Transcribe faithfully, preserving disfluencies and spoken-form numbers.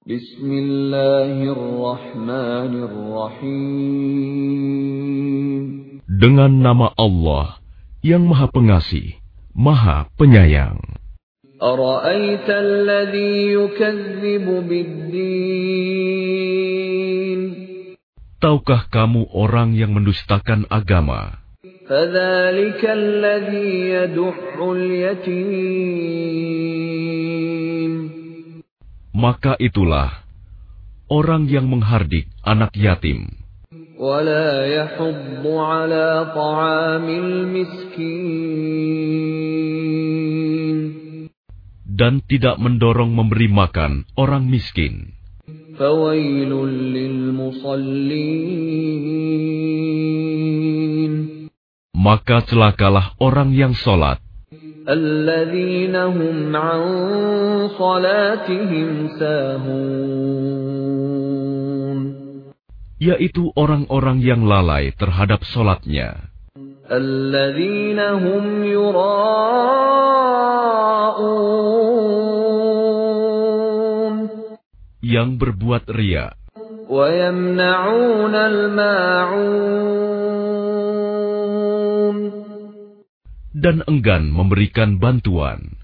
Bismillahirrahmanirrahim. Dengan nama Allah yang Maha Pengasih, Maha Penyayang. Ara'aita alladhi yukazzibu bid-din. Tahukah kamu orang yang mendustakan agama? Fadzalika alladhi yad'ul yatim. Maka itulah orang yang menghardik anak yatim. Wala yahuddu ala ta'amil miskin. Dan tidak mendorong memberi makan orang miskin. Fawailul lil musallin. Maka celakalah orang yang sholat. Alladzina hum an salatihim sahun. Yaitu orang-orang yang lalai terhadap sholatnya. Alladzina hum yura'un. Yang berbuat riya. Wa yamna'un al-ma'un. Dan enggan memberikan bantuan.